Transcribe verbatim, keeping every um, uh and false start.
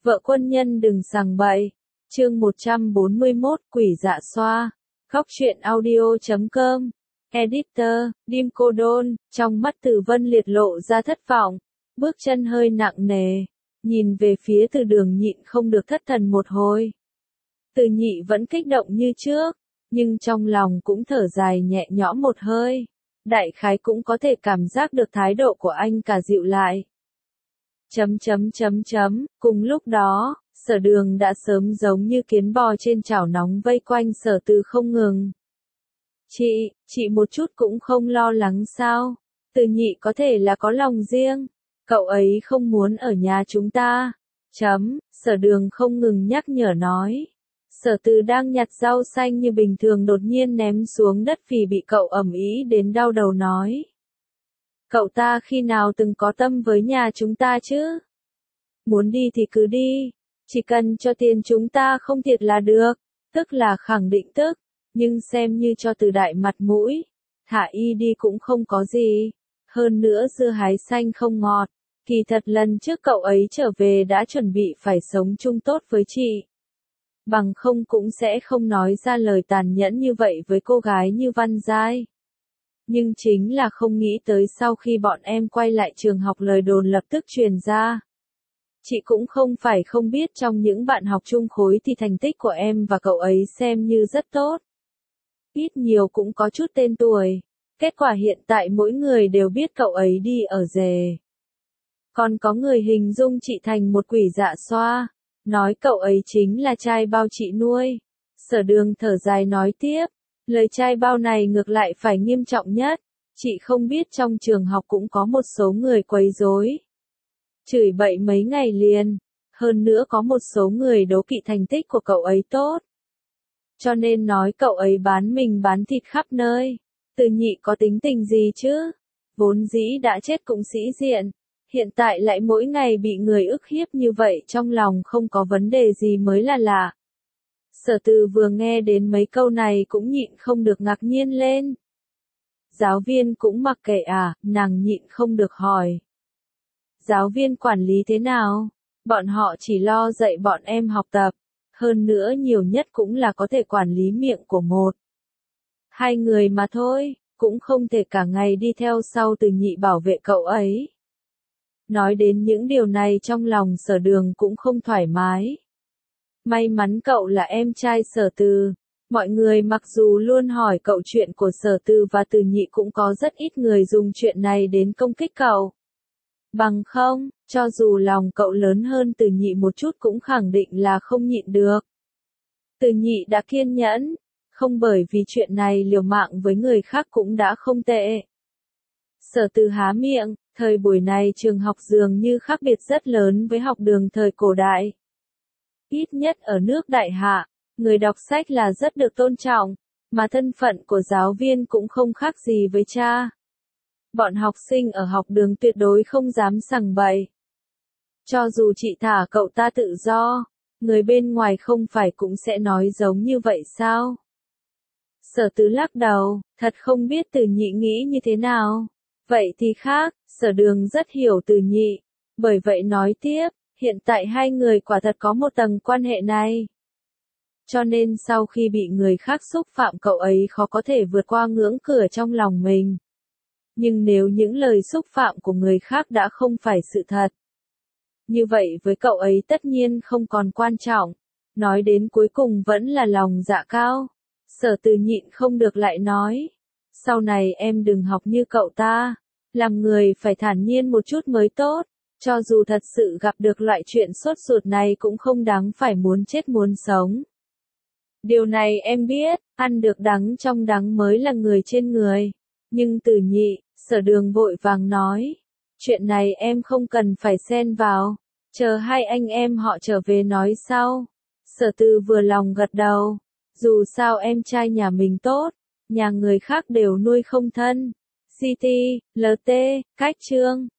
Vợ quân nhân đừng sằng bậy. Chương một trăm bốn mươi mốt Quỷ dạ xoa. Góc truyện audio chấm com. Editor, Dim Cô Đôn, trong mắt Từ Vân liệt lộ ra thất vọng. Bước chân hơi nặng nề. Nhìn về phía Từ Đường nhịn không được thất thần một hồi. Từ Nhị vẫn kích động như trước, nhưng trong lòng cũng thở dài nhẹ nhõm một hơi. Đại khái cũng có thể cảm giác được thái độ của anh cả dịu lại. Chấm chấm chấm chấm, cùng lúc đó, Sở Đường đã sớm giống như kiến bò trên chảo nóng vây quanh Sở Từ không ngừng. Chị, chị một chút cũng không lo lắng sao? Từ Nhị có thể là có lòng riêng. Cậu ấy không muốn ở nhà chúng ta. Chấm, Sở Đường không ngừng nhắc nhở nói. Sở Từ đang nhặt rau xanh như bình thường đột nhiên ném xuống đất vì bị cậu ầm ĩ đến đau đầu nói. Cậu ta khi nào từng có tâm với nhà chúng ta chứ? Muốn đi thì cứ đi, chỉ cần cho tiền chúng ta không thiệt là được, tức là khẳng định tức, nhưng xem như cho Từ Đại mặt mũi, thả y đi cũng không có gì, hơn nữa dưa hái xanh không ngọt, kỳ thật lần trước cậu ấy trở về đã chuẩn bị phải sống chung tốt với chị. Bằng không cũng sẽ không nói ra lời tàn nhẫn như vậy với cô gái như Văn Giai. Nhưng chính là không nghĩ tới sau khi bọn em quay lại trường học lời đồn lập tức truyền ra. Chị cũng không phải không biết trong những bạn học chung khối thì thành tích của em và cậu ấy xem như rất tốt. Ít nhiều cũng có chút tên tuổi. Kết quả hiện tại mỗi người đều biết cậu ấy đi ở rể. Còn có người hình dung chị thành một quỷ dạ xoa. Nói cậu ấy chính là trai bao chị nuôi. Sở Đường thở dài nói tiếp. Lời trai bao này ngược lại phải nghiêm trọng nhất. Chị không biết trong trường học cũng có một số người quấy rối. Chửi bậy mấy ngày liền. Hơn nữa có một số người đố kỵ thành tích của cậu ấy tốt. Cho nên nói cậu ấy bán mình bán thịt khắp nơi. Từ Nhị có tính tình gì chứ? Vốn dĩ đã chết cũng sĩ diện. Hiện tại lại mỗi ngày bị người ức hiếp như vậy trong lòng không có vấn đề gì mới là lạ. Sở Từ vừa nghe đến mấy câu này cũng nhịn không được ngạc nhiên lên. Giáo viên cũng mặc kệ à, nàng nhịn không được hỏi. Giáo viên quản lý thế nào? Bọn họ chỉ lo dạy bọn em học tập. Hơn nữa nhiều nhất cũng là có thể quản lý miệng của một. Hai người mà thôi, cũng không thể cả ngày đi theo sau Từ Nhị bảo vệ cậu ấy. Nói đến những điều này trong lòng Sở Đường cũng không thoải mái. May mắn cậu là em trai Sở Từ. Mọi người mặc dù luôn hỏi cậu chuyện của Sở Từ và Từ Nhị cũng có rất ít người dùng chuyện này đến công kích cậu. Bằng không, cho dù lòng cậu lớn hơn Từ Nhị một chút cũng khẳng định là không nhịn được. Từ Nhị đã kiên nhẫn, không bởi vì chuyện này liều mạng với người khác cũng đã không tệ. Sở Từ há miệng, thời buổi này trường học dường như khác biệt rất lớn với học đường thời cổ đại. Ít nhất ở nước Đại Hạ, người đọc sách là rất được tôn trọng, mà thân phận của giáo viên cũng không khác gì với cha. Bọn học sinh ở học đường tuyệt đối không dám sằng bậy. Cho dù chị thả cậu ta tự do, người bên ngoài không phải cũng sẽ nói giống như vậy sao? Sở Từ lắc đầu, thật không biết Từ Nhị nghĩ như thế nào. Vậy thì khác, Sở Đường rất hiểu Từ Nhị. Bởi vậy nói tiếp, hiện tại hai người quả thật có một tầng quan hệ này. Cho nên sau khi bị người khác xúc phạm cậu ấy khó có thể vượt qua ngưỡng cửa trong lòng mình. Nhưng nếu những lời xúc phạm của người khác đã không phải sự thật. Như vậy với cậu ấy tất nhiên không còn quan trọng. Nói đến cuối cùng vẫn là lòng dạ cao. Sở Từ nhịn không được lại nói. Sau này em đừng học như cậu ta. Làm người phải thản nhiên một chút mới tốt. Cho dù thật sự gặp được loại chuyện sốt ruột này cũng không đáng phải muốn chết muốn sống. Điều này em biết, ăn được đắng trong đắng mới là người trên người. Nhưng Từ Nhị, Sở Đường vội vàng nói. Chuyện này em không cần phải xen vào. Chờ hai anh em họ trở về nói sau. Sở Từ vừa lòng gật đầu. Dù sao em trai nhà mình tốt, nhà người khác đều nuôi không thân. xê tê, lờ tê, cách chương.